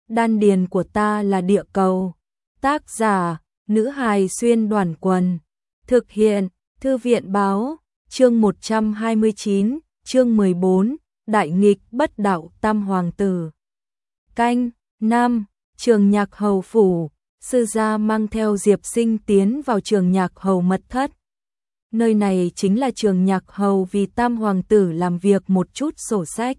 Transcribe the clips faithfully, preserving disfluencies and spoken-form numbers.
đan điền của ta là địa cầu. Tác giả, nữ hài xuyên đoàn quần. Thực hiện, thư viện báo, chương một trăm hai mươi chín, chương mười bốn, đại nghịch bất đạo tam hoàng tử. Canh, năm, trường nhạc hầu phủ, sư gia mang theo Diệp Sinh tiến vào trường nhạc hầu mật thất. Nơi này chính là trường nhạc hầu vì tam hoàng tử làm việc một chút sổ sách.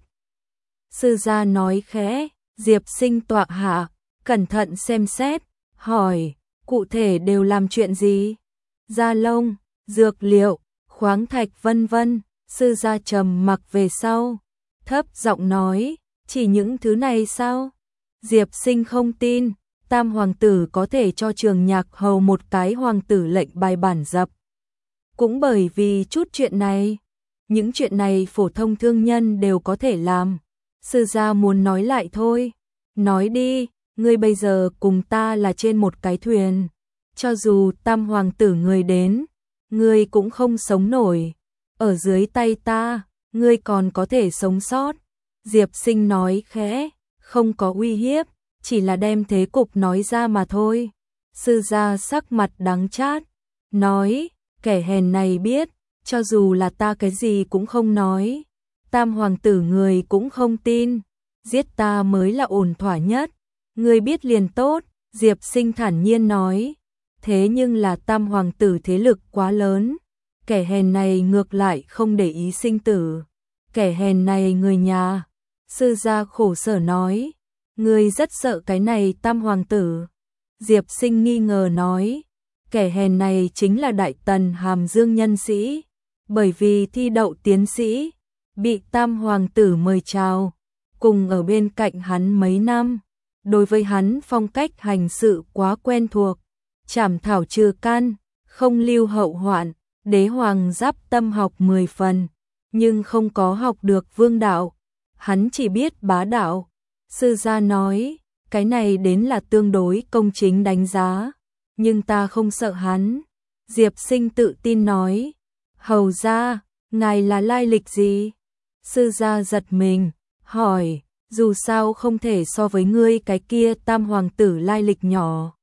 Sư gia nói khẽ, Diệp Sinh tọa hạ, cẩn thận xem xét, hỏi, cụ thể đều làm chuyện gì? Da lông, dược liệu, khoáng thạch vân vân. Sư gia trầm mặc về sau, thấp giọng nói, chỉ những thứ này sao? Diệp Sinh không tin, tam hoàng tử có thể cho trường nhạc hầu một cái hoàng tử lệnh bài bản dập. Cũng bởi vì chút chuyện này, những chuyện này phổ thông thương nhân đều có thể làm. Sư gia muốn nói lại thôi, nói đi, ngươi bây giờ cùng ta là trên một cái thuyền, cho dù tam hoàng tử ngươi đến, ngươi cũng không sống nổi, ở dưới tay ta, ngươi còn có thể sống sót. Diệp Sinh nói khẽ, không có uy hiếp, chỉ là đem thế cục nói ra mà thôi. Sư gia sắc mặt đắng chát, nói, kẻ hèn này biết, cho dù là ta cái gì cũng không nói, tam hoàng tử người cũng không tin, giết ta mới là ổn thỏa nhất. Người biết liền tốt, Diệp Sinh thản nhiên nói, thế nhưng là tam hoàng tử thế lực quá lớn, kẻ hèn này ngược lại không để ý sinh tử, kẻ hèn này người nhà. Sư gia khổ sở nói, người rất sợ cái này tam hoàng tử. Diệp Sinh nghi ngờ nói, kẻ hèn này chính là đại tần Hàm Dương nhân sĩ, bởi vì thi đậu tiến sĩ, bị tam hoàng tử mời chào, cùng ở bên cạnh hắn mấy năm, đối với hắn phong cách hành sự quá quen thuộc, trảm thảo trừ căn, không lưu hậu hoạn, đế hoàng giáp tâm học mười phần, nhưng không có học được vương đạo, hắn chỉ biết bá đạo. Sư gia nói, cái này đến là tương đối công chính đánh giá, nhưng ta không sợ hắn. Diệp Sinh tự tin nói, hầu gia, ngài là lai lịch gì? Sư gia giật mình, hỏi, dù sao không thể so với ngươi cái kia tam hoàng tử lai lịch nhỏ.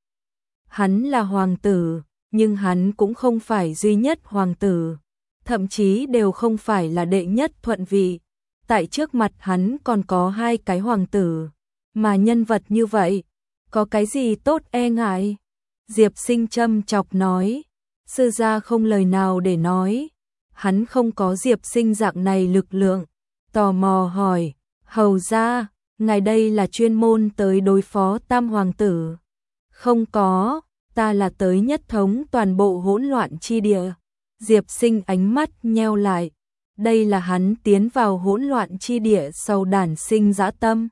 Hắn là hoàng tử, nhưng hắn cũng không phải duy nhất hoàng tử, thậm chí đều không phải là đệ nhất thuận vị. Tại trước mặt hắn còn có hai cái hoàng tử, mà nhân vật như vậy, có cái gì tốt e ngại? Diệp Sinh châm chọc nói, sư gia không lời nào để nói, hắn không có Diệp Sinh dạng này lực lượng, tò mò hỏi, hầu gia, ngài đây là chuyên môn tới đối phó tam hoàng tử? Không có, ta là tới nhất thống toàn bộ hỗn loạn chi địa. Diệp Sinh ánh mắt nheo lại, đây là hắn tiến vào hỗn loạn chi địa sau đản sinh dã tâm.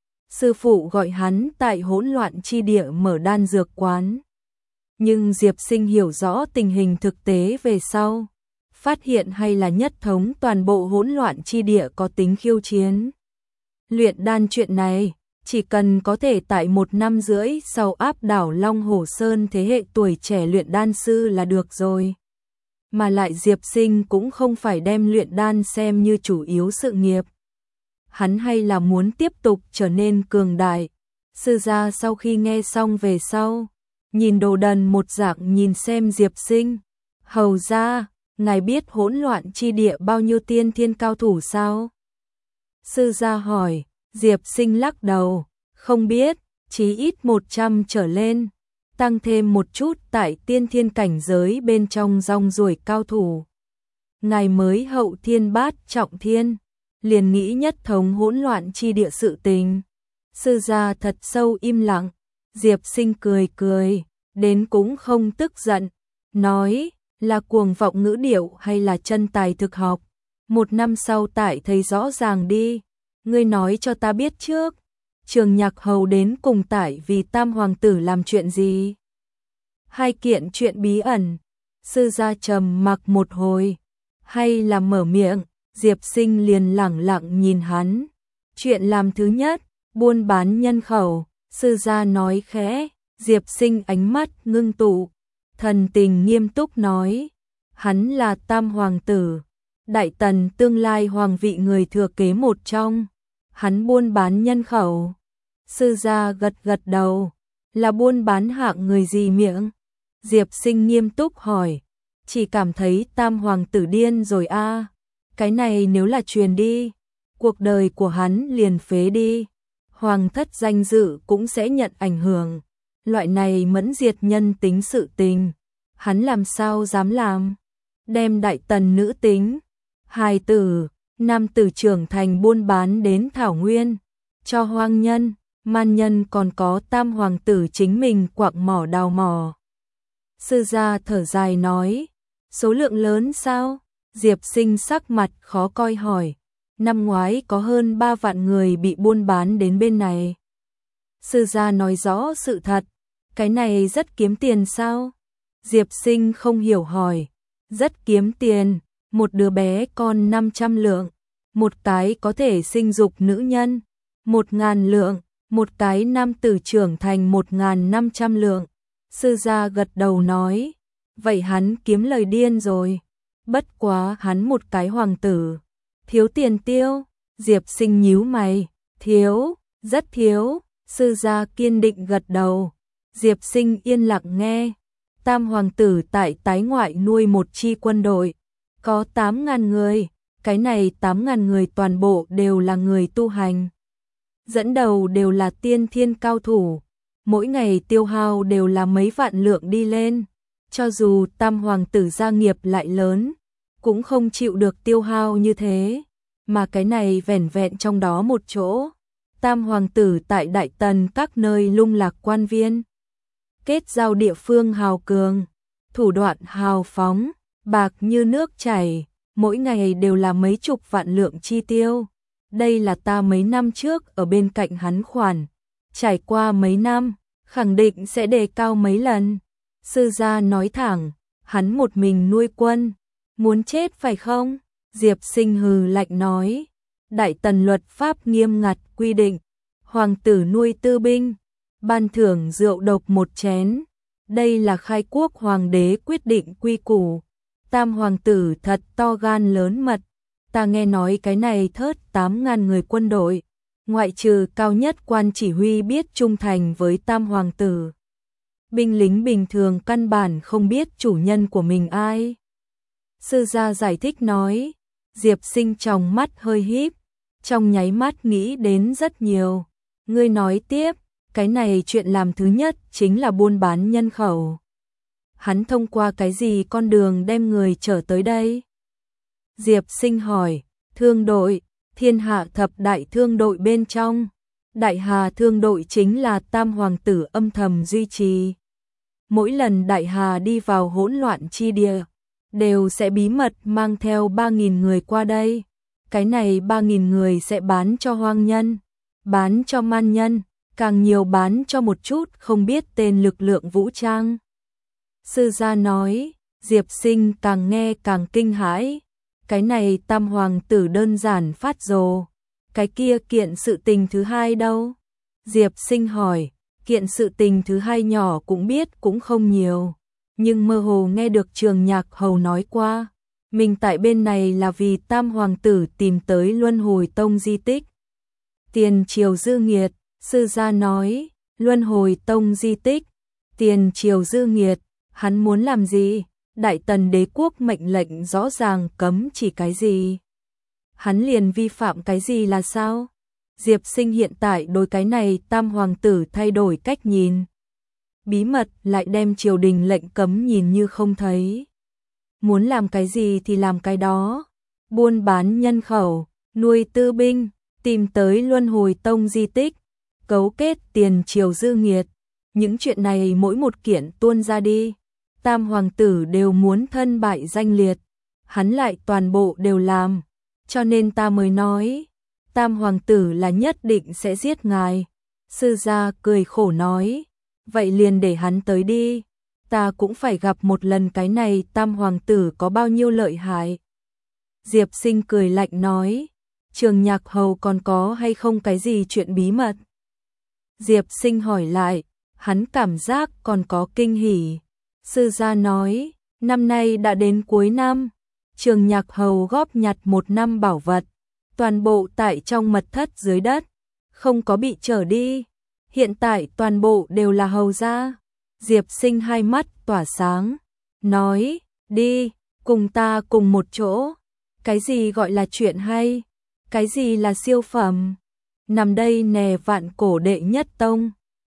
Sư phụ gọi hắn tại hỗn loạn chi địa mở đan dược quán. Nhưng Diệp Sinh hiểu rõ tình hình thực tế về sau, phát hiện hay là nhất thống toàn bộ hỗn loạn chi địa có tính khiêu chiến. Luyện đan chuyện này, chỉ cần có thể tại một năm rưỡi sau áp đảo Long Hổ Sơn thế hệ tuổi trẻ luyện đan sư là được rồi. Mà lại Diệp Sinh cũng không phải đem luyện đan xem như chủ yếu sự nghiệp. Hắn hay là muốn tiếp tục trở nên cường đại. Sư gia sau khi nghe xong về sau, nhìn đồ đần một dạng nhìn xem Diệp Sinh. Hầu gia, ngài biết hỗn loạn chi địa bao nhiêu tiên thiên cao thủ sao? Sư gia hỏi. Diệp Sinh lắc đầu, không biết, chí ít một trăm trở lên, tăng thêm một chút tại tiên thiên cảnh giới bên trong rong ruổi cao thủ. Ngài mới hậu thiên bát trọng thiên, liền nghĩ nhất thống hỗn loạn chi địa sự tình. Sư gia thật sâu im lặng, Diệp Sinh cười cười, đến cũng không tức giận, nói, là cuồng vọng ngữ điệu hay là chân tài thực học, một năm sau tại thấy rõ ràng đi. Ngươi nói cho ta biết trước, trường nhạc hầu đến cùng tại vì tam hoàng tử làm chuyện gì? Hai kiện chuyện bí ẩn. Sư gia trầm mặc một hồi, hay là mở miệng, Diệp Sinh liền lẳng lặng nhìn hắn. Chuyện làm thứ nhất, buôn bán nhân khẩu. Sư gia nói khẽ, Diệp Sinh ánh mắt ngưng tụ, thần tình nghiêm túc nói, hắn là tam hoàng tử, đại tần tương lai hoàng vị người thừa kế một trong, hắn buôn bán nhân khẩu. Sư gia gật gật đầu, là buôn bán hạng người gì miệng? Diệp Sinh nghiêm túc hỏi, chỉ cảm thấy tam hoàng tử điên rồi a. À. Cái này nếu là truyền đi, cuộc đời của hắn liền phế đi, hoàng thất danh dự cũng sẽ nhận ảnh hưởng. Loại này mẫn diệt nhân tính sự tình, hắn làm sao dám làm? Đem đại tần nữ tính, hài tử, nam tử trưởng thành buôn bán đến thảo nguyên, cho hoang nhân, man nhân còn có tam hoàng tử chính mình quạng mỏ đào mỏ. Sư gia thở dài nói, số lượng lớn sao? Diệp Sinh sắc mặt khó coi hỏi, năm ngoái có hơn ba vạn người bị buôn bán đến bên này. Sư gia nói rõ sự thật, cái này rất kiếm tiền sao? Diệp Sinh không hiểu hỏi, rất kiếm tiền, một đứa bé con năm trăm lượng, một cái có thể sinh dục nữ nhân, một ngàn lượng, một cái nam tử trưởng thành một ngàn năm trăm lượng. Sư gia gật đầu nói, vậy hắn kiếm lời điên rồi, bất quá hắn một cái hoàng tử, thiếu tiền tiêu. Diệp Sinh nhíu mày, thiếu, rất thiếu. Sư gia kiên định gật đầu. Diệp Sinh yên lặng nghe. Tam hoàng tử tại tái ngoại nuôi một chi quân đội, có tám ngàn người, cái này tám ngàn người toàn bộ đều là người tu hành. Dẫn đầu đều là tiên thiên cao thủ, mỗi ngày tiêu hao đều là mấy vạn lượng đi lên, cho dù tam hoàng tử gia nghiệp lại lớn, cũng không chịu được tiêu hao như thế, mà cái này vẻn vẹn trong đó một chỗ. Tam hoàng tử tại Đại Tần các nơi lung lạc quan viên, kết giao địa phương hào cường, thủ đoạn hào phóng, bạc như nước chảy, mỗi ngày đều là mấy chục vạn lượng chi tiêu. Đây là ta mấy năm trước ở bên cạnh hắn khoản, trải qua mấy năm, khẳng định sẽ đề cao mấy lần. Sư gia nói thẳng, hắn một mình nuôi quân, muốn chết phải không? Diệp Sinh hừ lạnh nói, Đại Tần luật pháp nghiêm ngặt quy định, hoàng tử nuôi tư binh, ban thưởng rượu độc một chén, đây là khai quốc hoàng đế quyết định quy củ. Tam hoàng tử thật to gan lớn mật, ta nghe nói cái này thớt tám ngàn người quân đội, ngoại trừ cao nhất quan chỉ huy biết trung thành với tam hoàng tử, binh lính bình thường căn bản không biết chủ nhân của mình ai. Sư gia giải thích nói. Diệp Sinh trong mắt hơi híp, trong nháy mắt nghĩ đến rất nhiều. Ngươi nói tiếp, cái này chuyện làm thứ nhất chính là buôn bán nhân khẩu. Hắn thông qua cái gì con đường đem người trở tới đây? Diệp Sinh hỏi, thương đội, thiên hạ thập đại thương đội bên trong. Đại Hà thương đội chính là tam hoàng tử âm thầm duy trì. Mỗi lần Đại Hà đi vào hỗn loạn chi địa, đều sẽ bí mật mang theo ba nghìn người qua đây. Cái này ba nghìn người sẽ bán cho hoang nhân, bán cho man nhân, càng nhiều bán cho một chút không biết tên lực lượng vũ trang. Sư gia nói, Diệp Sinh càng nghe càng kinh hãi. Cái này tam hoàng tử đơn giản phát rồ. Cái kia kiện sự tình thứ hai đâu? Diệp Sinh hỏi, kiện sự tình thứ hai nhỏ cũng biết cũng không nhiều. Nhưng mơ hồ nghe được Trường Nhạc Hầu nói qua, mình tại bên này là vì tam hoàng tử tìm tới Luân Hồi Tông di tích. Tiền triều dư nghiệt, sư gia nói, Luân Hồi Tông di tích, tiền triều dư nghiệt, hắn muốn làm gì? Đại Tần đế quốc mệnh lệnh rõ ràng cấm chỉ cái gì? Hắn liền vi phạm cái gì là sao? Diệp Sinh hiện tại đối cái này tam hoàng tử thay đổi cách nhìn. Bí mật lại đem triều đình lệnh cấm nhìn như không thấy. Muốn làm cái gì thì làm cái đó. Buôn bán nhân khẩu, nuôi tư binh, tìm tới Luân Hồi Tông di tích, cấu kết tiền triều dư nghiệt. Những chuyện này mỗi một kiện tuôn ra đi, tam hoàng tử đều muốn thân bại danh liệt. Hắn lại toàn bộ đều làm. Cho nên ta mới nói, tam hoàng tử là nhất định sẽ giết ngài. Sư gia cười khổ nói, vậy liền để hắn tới đi, ta cũng phải gặp một lần cái này tam hoàng tử có bao nhiêu lợi hại. Diệp Sinh cười lạnh nói, Trường Nhạc Hầu còn có hay không cái gì chuyện bí mật? Diệp Sinh hỏi lại, hắn cảm giác còn có kinh hỉ. Sư gia nói, năm nay đã đến cuối năm, Trường Nhạc Hầu góp nhặt một năm bảo vật, toàn bộ tại trong mật thất dưới đất, không có bị trở đi. hiện tại toàn bộ đều là hầu gia. Diệp Sinh hai mắt tỏa sáng, nói, đi, cùng ta cùng một chỗ. Cái gì gọi là chuyện hay? Cái gì là siêu phẩm? Nằm đây nè vạn cổ đệ nhất tông.